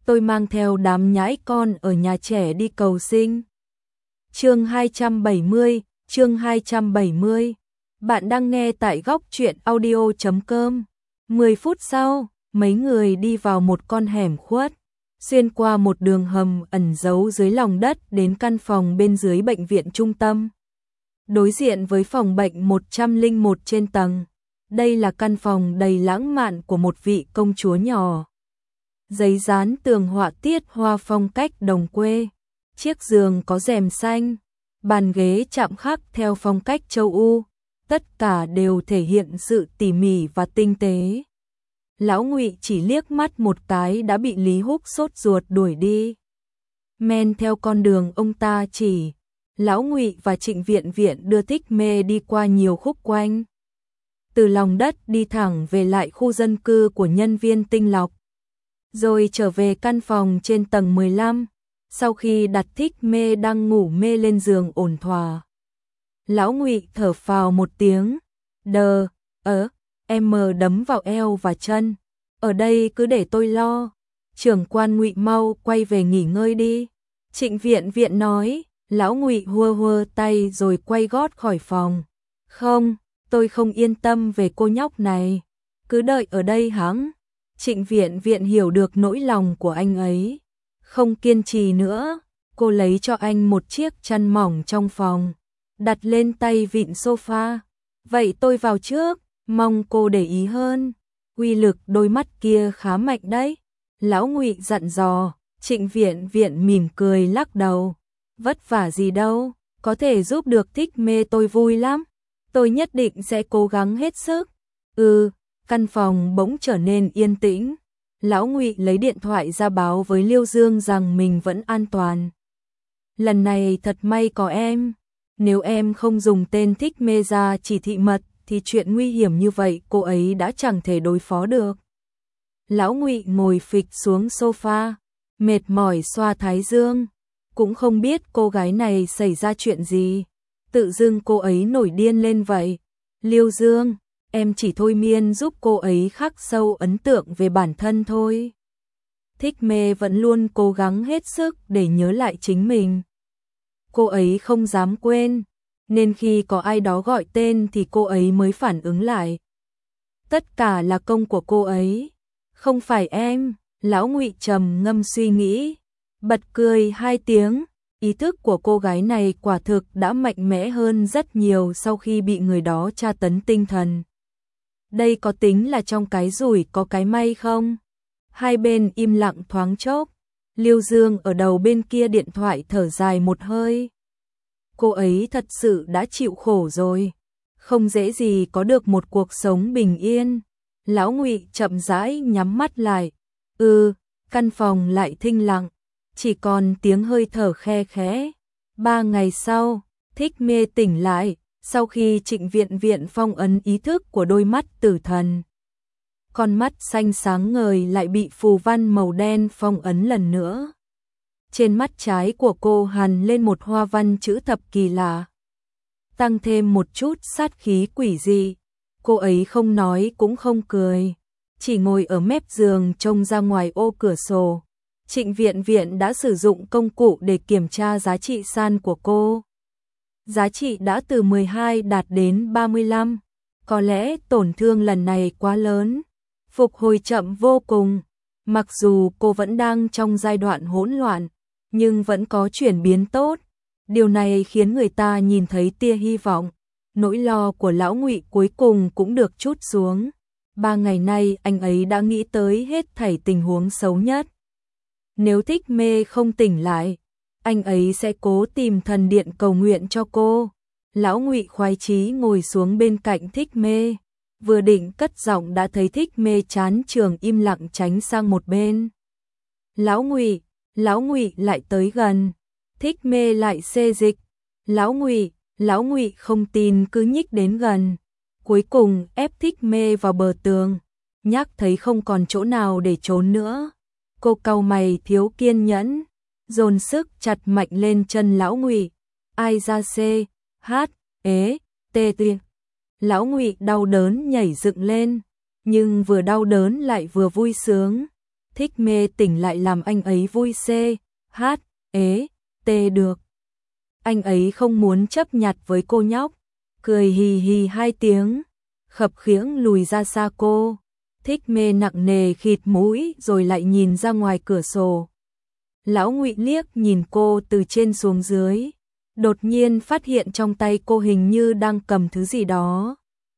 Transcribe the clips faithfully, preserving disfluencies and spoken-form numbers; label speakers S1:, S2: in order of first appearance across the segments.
S1: tôi mang theo đám nhãi con ở nhà trẻ đi cầu sinh. Chương hai trăm bảy mươi, chương hai trăm bảy mươi. Bạn đang nghe tại góc truyện audio chấm com. mười phút sau, mấy người đi vào một con hẻm khuất, xuyên qua một đường hầm ẩn giấu dưới lòng đất đến căn phòng bên dưới bệnh viện trung tâm. Đối diện với phòng bệnh một trăm lẻ một trên tầng, đây là căn phòng đầy lãng mạn của một vị công chúa nhỏ. Giấy dán tường họa tiết hoa phong cách đồng quê, chiếc giường có rèm xanh, bàn ghế chạm khắc theo phong cách châu Âu, tất cả đều thể hiện sự tỉ mỉ và tinh tế. Lão Ngụy chỉ liếc mắt một cái đã bị Lý Húc sốt ruột đuổi đi. Men theo con đường ông ta chỉ, Lão Ngụy và Trịnh Viện Viện đưa Thích Mê đi qua nhiều khúc quanh. Từ lòng đất đi thẳng về lại khu dân cư của nhân viên tinh lọc, rồi trở về căn phòng trên tầng mười lăm, sau khi đặt Thích Mê đang ngủ mê lên giường ổn thỏa. Lão Ngụy thở phào một tiếng, đờ, ớ, em mờ đấm vào eo và chân, ở đây cứ để tôi lo, trưởng quan Ngụy mau quay về nghỉ ngơi đi. Trịnh Viện Viện nói. Lão Ngụy hua hua tay rồi quay gót khỏi phòng. Không, tôi không yên tâm về cô nhóc này, cứ đợi ở đây hẵng. Trịnh Viện Viện hiểu được nỗi lòng của anh ấy, không kiên trì nữa, cô lấy cho anh một chiếc chăn mỏng trong phòng, đặt lên tay vịn sofa. Vậy tôi vào trước, mong cô để ý hơn, uy lực đôi mắt kia khá mạnh đấy. Lão Ngụy dặn dò. Trịnh Viện Viện mỉm cười lắc đầu. Vất vả gì đâu, có thể giúp được Thích Mê tôi vui lắm, tôi nhất định sẽ cố gắng hết sức. Ừ, căn phòng bỗng trở nên yên tĩnh. Lão Ngụy lấy điện thoại ra báo với Liêu Dương rằng mình vẫn an toàn. Lần này thật may có em, nếu em không dùng tên Thích Mê ra chỉ thị mật thì chuyện nguy hiểm như vậy cô ấy đã chẳng thể đối phó được. Lão Ngụy ngồi phịch xuống sofa, mệt mỏi xoa thái dương. Cũng không biết cô gái này xảy ra chuyện gì, tự dưng cô ấy nổi điên lên vậy. Liêu Dương, em chỉ thôi miên giúp cô ấy khắc sâu ấn tượng về bản thân thôi. Thích Mê vẫn luôn cố gắng hết sức để nhớ lại chính mình. Cô ấy không dám quên, nên khi có ai đó gọi tên thì cô ấy mới phản ứng lại. Tất cả là công của cô ấy, không phải em. Lão Ngụy trầm ngâm suy nghĩ, bật cười hai tiếng. Ý thức của cô gái này quả thực đã mạnh mẽ hơn rất nhiều sau khi bị người đó tra tấn tinh thần. Đây có tính là trong cái rủi có cái may không? Hai bên im lặng thoáng chốc. Liêu Dương ở đầu bên kia điện thoại thở dài một hơi. Cô ấy thật sự đã chịu khổ rồi, không dễ gì có được một cuộc sống bình yên. Lão Ngụy chậm rãi nhắm mắt lại. Ừ, căn phòng lại thinh lặng, chỉ còn tiếng hơi thở khe khẽ. Ba ngày sau, Thích Mê tỉnh lại, sau khi Trịnh Viện Viện phong ấn ý thức của đôi mắt tử thần. Con mắt xanh sáng ngời lại bị phù văn màu đen phong ấn lần nữa. Trên mắt trái của cô hằn lên một hoa văn chữ thập kỳ lạ, tăng thêm một chút sát khí quỷ dị. Cô ấy không nói cũng không cười, chỉ ngồi ở mép giường trông ra ngoài ô cửa sổ. Trịnh Viện Viện đã sử dụng công cụ để kiểm tra giá trị san của cô. Giá trị đã từ mười hai đạt đến ba mươi lăm. Có lẽ tổn thương lần này quá lớn, phục hồi chậm vô cùng. Mặc dù cô vẫn đang trong giai đoạn hỗn loạn, nhưng vẫn có chuyển biến tốt. Điều này khiến người ta nhìn thấy tia hy vọng. Nỗi lo của Lão Ngụy cuối cùng cũng được trút xuống. Ba ngày nay anh ấy đã nghĩ tới hết thảy tình huống xấu nhất. Nếu Thích Mê không tỉnh lại, anh ấy sẽ cố tìm thần điện cầu nguyện cho cô. Lão Ngụy khoái chí ngồi xuống bên cạnh Thích Mê, vừa định cất giọng đã thấy Thích Mê chán trường im lặng tránh sang một bên. Lão Ngụy, Lão Ngụy lại tới gần, Thích Mê lại xê dịch. Lão Ngụy, Lão Ngụy không tin cứ nhích đến gần, cuối cùng ép Thích Mê vào bờ tường, nhắc thấy không còn chỗ nào để trốn nữa. Cô cau mày thiếu kiên nhẫn, dồn sức chặt mạnh lên chân Lão Ngụy. Ai ra xê, hát, ế, tê tê. Lão Ngụy đau đớn nhảy dựng lên, nhưng vừa đau đớn lại vừa vui sướng. Thích Mê tỉnh lại làm anh ấy vui xê, hát, ế, tê được. Anh ấy không muốn chấp nhặt với cô nhóc, cười hì hì hai tiếng, khập khiễng lùi ra xa cô. Thích Mê nặng nề khịt mũi rồi lại nhìn ra ngoài cửa sổ. Lão Ngụy liếc nhìn cô từ trên xuống dưới, đột nhiên phát hiện trong tay cô hình như đang cầm thứ gì đó.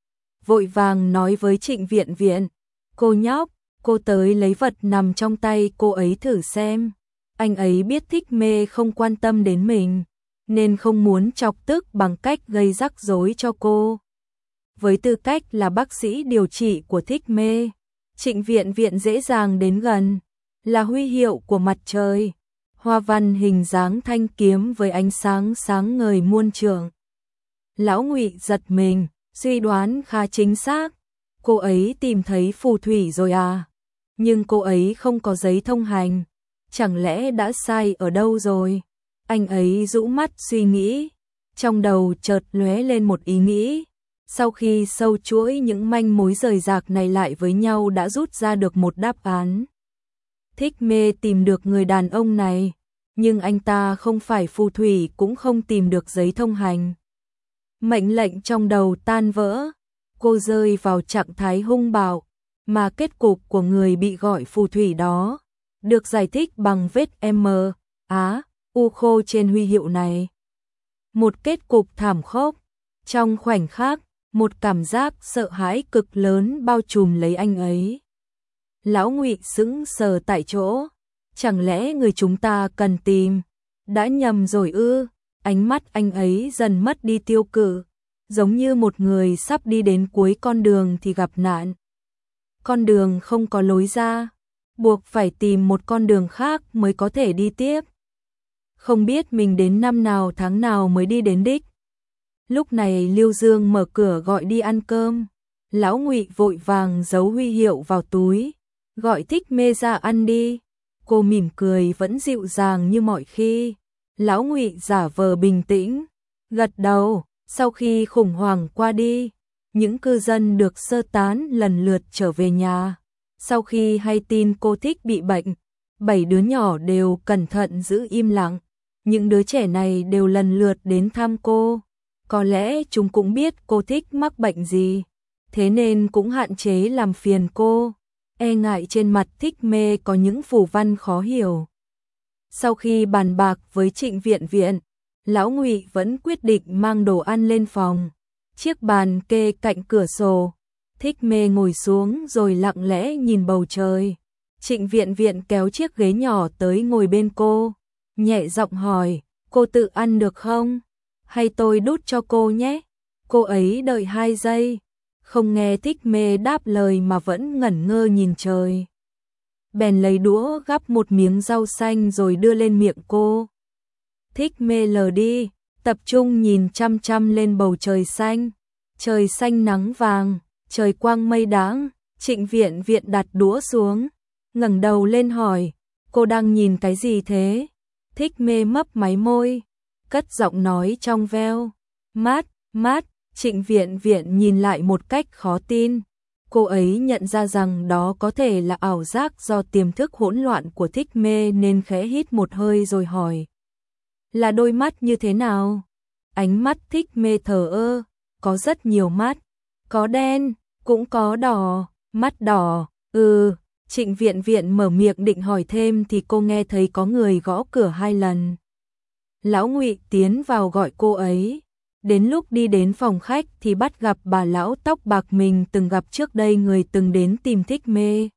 S1: Vội vàng nói với Trịnh Viện Viện, cô nhóc, cô tới lấy vật nằm trong tay cô ấy thử xem. Anh ấy biết Thích Mê không quan tâm đến mình, nên không muốn chọc tức bằng cách gây rắc rối cho cô. Với tư cách là bác sĩ điều trị của Thích Mê, Trịnh Viện Viện dễ dàng đến gần, là huy hiệu của mặt trời, hoa văn hình dáng thanh kiếm với ánh sáng sáng ngời muôn trượng. Lão Ngụy giật mình, suy đoán khá chính xác, cô ấy tìm thấy phù thủy rồi à? Nhưng cô ấy không có giấy thông hành, chẳng lẽ đã sai ở đâu rồi? Anh ấy rũ mắt suy nghĩ, trong đầu chợt lóe lên một ý nghĩ. Sau khi sâu chuỗi những manh mối rời rạc này lại với nhau đã rút ra được một đáp án. Thích Mê tìm được người đàn ông này, nhưng anh ta không phải phù thủy cũng không tìm được giấy thông hành. Mệnh lệnh trong đầu tan vỡ, cô rơi vào trạng thái hung bạo, mà kết cục của người bị gọi phù thủy đó được giải thích bằng vết M, Á, U khô trên huy hiệu này. Một kết cục thảm khốc. Trong khoảnh khắc, một cảm giác sợ hãi cực lớn bao trùm lấy anh ấy. Lão Ngụy sững sờ tại chỗ, chẳng lẽ người chúng ta cần tìm đã nhầm rồi ư? Ánh mắt anh ấy dần mất đi tiêu cự, giống như một người sắp đi đến cuối con đường thì gặp nạn. Con đường không có lối ra, buộc phải tìm một con đường khác mới có thể đi tiếp. Không biết mình đến năm nào tháng nào mới đi đến đích. Lúc này Lưu Dương mở cửa gọi đi ăn cơm. Lão Ngụy vội vàng giấu huy hiệu vào túi, gọi Thích Mê ra ăn đi. Cô mỉm cười vẫn dịu dàng như mọi khi. Lão Ngụy giả vờ bình tĩnh, gật đầu. Sau khi khủng hoảng qua đi, những cư dân được sơ tán lần lượt trở về nhà. Sau khi hay tin cô Thích bị bệnh, bảy đứa nhỏ đều cẩn thận giữ im lặng. Những đứa trẻ này đều lần lượt đến thăm cô. Có lẽ chúng cũng biết cô Thích mắc bệnh gì, thế nên cũng hạn chế làm phiền cô. E ngại trên mặt Thích Mê có những phù văn khó hiểu. Sau khi bàn bạc với Trịnh Viện Viện, Lão Ngụy vẫn quyết định mang đồ ăn lên phòng. Chiếc bàn kê cạnh cửa sổ, Thích Mê ngồi xuống rồi lặng lẽ nhìn bầu trời. Trịnh Viện Viện kéo chiếc ghế nhỏ tới ngồi bên cô, nhẹ giọng hỏi, cô tự ăn được không? Hay tôi đút cho cô nhé? Cô ấy đợi hai giây, không nghe Thích Mê đáp lời mà vẫn ngẩn ngơ nhìn trời. Bèn lấy đũa gắp một miếng rau xanh rồi đưa lên miệng cô. Thích Mê lờ đi, tập trung nhìn chăm chăm lên bầu trời xanh. Trời xanh nắng vàng, trời quang mây đáng. Trịnh Viện Viện đặt đũa xuống, ngẩng đầu lên hỏi, cô đang nhìn cái gì thế? Thích Mê mấp máy môi, cất giọng nói trong veo, mát, mát. Trịnh Viện Viện nhìn lại một cách khó tin. Cô ấy nhận ra rằng đó có thể là ảo giác do tiềm thức hỗn loạn của Thích Mê nên khẽ hít một hơi rồi hỏi, là đôi mắt như thế nào? Ánh mắt Thích Mê thờ ơ, có rất nhiều mắt, có đen, cũng có đỏ. Mắt đỏ, ừ. Trịnh Viện Viện mở miệng định hỏi thêm thì cô nghe thấy có người gõ cửa hai lần. Lão Ngụy tiến vào gọi cô ấy. Đến lúc đi đến phòng khách thì bắt gặp bà lão tóc bạc mình từng gặp trước đây, người từng đến tìm Thích Mê.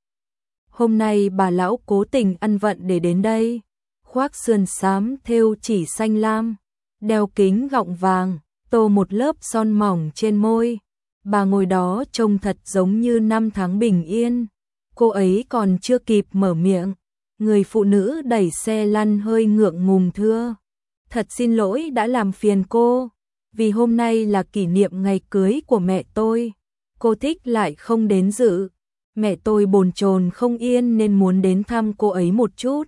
S1: Hôm nay bà lão cố tình ăn vận để đến đây, khoác sườn xám thêu chỉ xanh lam, đeo kính gọng vàng, tô một lớp son mỏng trên môi. Bà ngồi đó trông thật giống như năm tháng bình yên. Cô ấy còn chưa kịp mở miệng, người phụ nữ đẩy xe lăn hơi ngượng ngùng thưa, thật xin lỗi đã làm phiền cô, vì hôm nay là kỷ niệm ngày cưới của mẹ tôi. Cô Thích lại không đến dự. Mẹ tôi bồn chồn không yên nên muốn đến thăm cô ấy một chút.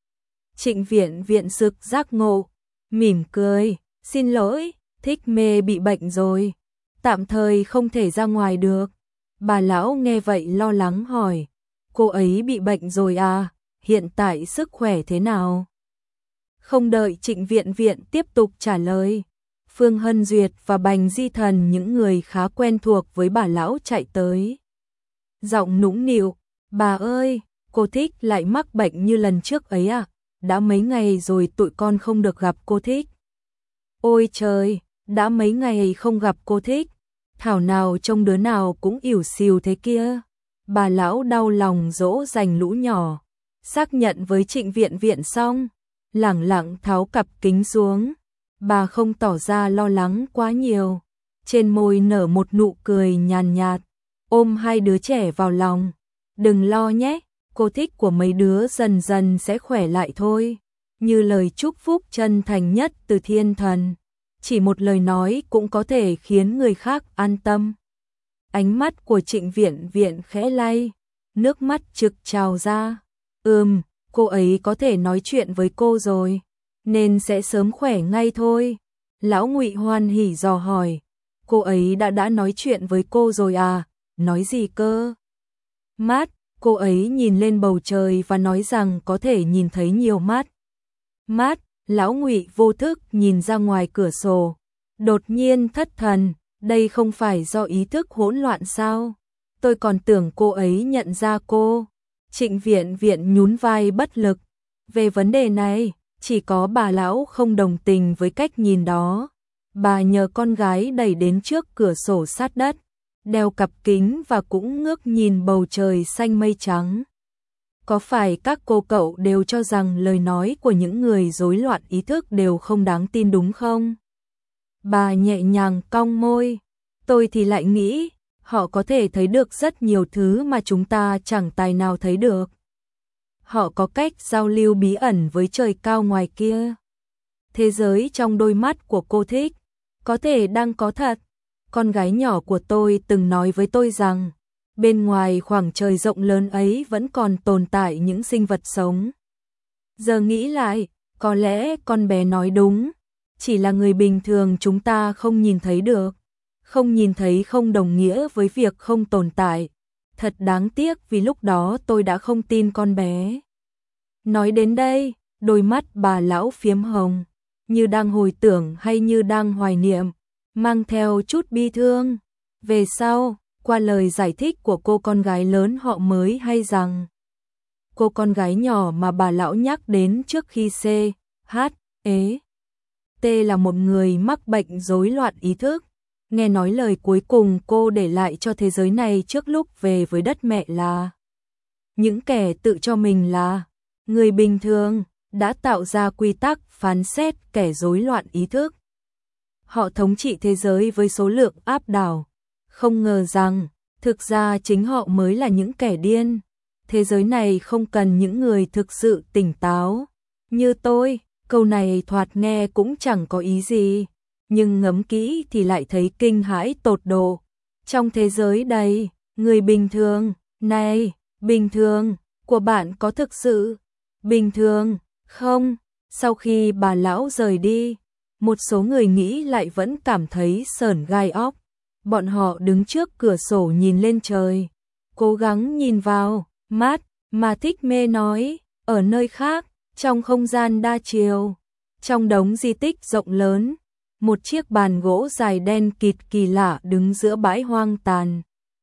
S1: Trịnh Viện Viện sực giác ngộ, mỉm cười, xin lỗi, Thích Mê bị bệnh rồi, tạm thời không thể ra ngoài được. Bà lão nghe vậy lo lắng hỏi, cô ấy bị bệnh rồi à, hiện tại sức khỏe thế nào? Không đợi Trịnh Viện Viện tiếp tục trả lời, Phương Hân Duyệt và Bành Di Thần, những người khá quen thuộc với bà lão, chạy tới. Giọng nũng nịu, bà ơi, cô Thích lại mắc bệnh như lần trước ấy à? Đã mấy ngày rồi tụi con không được gặp cô Thích. Ôi trời, đã mấy ngày không gặp cô Thích, thảo nào trông đứa nào cũng ỉu xìu thế kia. Bà lão đau lòng dỗ dành lũ nhỏ, xác nhận với Trịnh Viện Viện xong, lẳng lặng tháo cặp kính xuống. Bà không tỏ ra lo lắng quá nhiều, trên môi nở một nụ cười nhàn nhạt, ôm hai đứa trẻ vào lòng. Đừng lo nhé, cô Thích của mấy đứa dần dần sẽ khỏe lại thôi. Như lời chúc phúc chân thành nhất từ thiên thần, chỉ một lời nói cũng có thể khiến người khác an tâm. Ánh mắt của Trịnh Viện Viện khẽ lay, nước mắt trực trào ra. Ừm, cô ấy có thể nói chuyện với cô rồi, nên sẽ sớm khỏe ngay thôi. Lão Ngụy hoan hỉ dò hỏi, cô ấy đã đã nói chuyện với cô rồi à? Nói gì cơ? Mát, cô ấy nhìn lên bầu trời và nói rằng có thể nhìn thấy nhiều mát. Mát, Lão Ngụy vô thức nhìn ra ngoài cửa sổ, đột nhiên thất thần, đây không phải do ý thức hỗn loạn sao? Tôi còn tưởng cô ấy nhận ra cô. Trịnh Viện Viện nhún vai bất lực. Về vấn đề này, chỉ có bà lão không đồng tình với cách nhìn đó. Bà nhờ con gái đẩy đến trước cửa sổ sát đất, đeo cặp kính và cũng ngước nhìn bầu trời xanh mây trắng. Có phải các cô cậu đều cho rằng lời nói của những người rối loạn ý thức đều không đáng tin đúng không? Bà nhẹ nhàng cong môi. Tôi thì lại nghĩ, họ có thể thấy được rất nhiều thứ mà chúng ta chẳng tài nào thấy được. Họ có cách giao lưu bí ẩn với trời cao ngoài kia. Thế giới trong đôi mắt của cô Thích, có thể đang có thật. Con gái nhỏ của tôi từng nói với tôi rằng, bên ngoài khoảng trời rộng lớn ấy vẫn còn tồn tại những sinh vật sống. Giờ nghĩ lại, có lẽ con bé nói đúng, chỉ là người bình thường chúng ta không nhìn thấy được. Không nhìn thấy không đồng nghĩa với việc không tồn tại. Thật đáng tiếc vì lúc đó tôi đã không tin con bé. Nói đến đây, đôi mắt bà lão phiếm hồng, như đang hồi tưởng hay như đang hoài niệm, mang theo chút bi thương. Về sau, qua lời giải thích của cô con gái lớn họ mới hay rằng, cô con gái nhỏ mà bà lão nhắc đến trước khi C, H, E, T là một người mắc bệnh rối loạn ý thức. Nghe nói lời cuối cùng cô để lại cho thế giới này trước lúc về với đất mẹ là những kẻ tự cho mình là người bình thường đã tạo ra quy tắc phán xét kẻ rối loạn ý thức. Họ thống trị thế giới với số lượng áp đảo. Không ngờ rằng, thực ra chính họ mới là những kẻ điên. Thế giới này không cần những người thực sự tỉnh táo. Như tôi, câu này thoạt nghe cũng chẳng có ý gì, nhưng ngẫm kỹ thì lại thấy kinh hãi tột độ. Trong thế giới đầy người bình thường, này, bình thường của bạn có thực sự bình thường không? Sau khi bà lão rời đi, một số người nghĩ lại vẫn cảm thấy sởn gai óc. Bọn họ đứng trước cửa sổ nhìn lên trời, cố gắng nhìn vào mát mà Thích Mê nói, ở nơi khác, trong không gian đa chiều, trong đống di tích rộng lớn, một chiếc bàn gỗ dài đen kịt kỳ lạ đứng giữa bãi hoang tàn.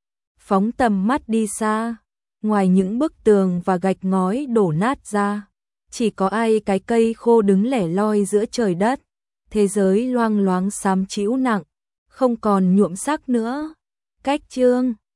S1: Phóng tầm mắt đi xa, ngoài những bức tường và gạch ngói đổ nát ra, chỉ có ai cái cây khô đứng lẻ loi giữa trời đất. Thế giới loang loáng xám trĩu nặng, không còn nhuộm sắc nữa. Cách chương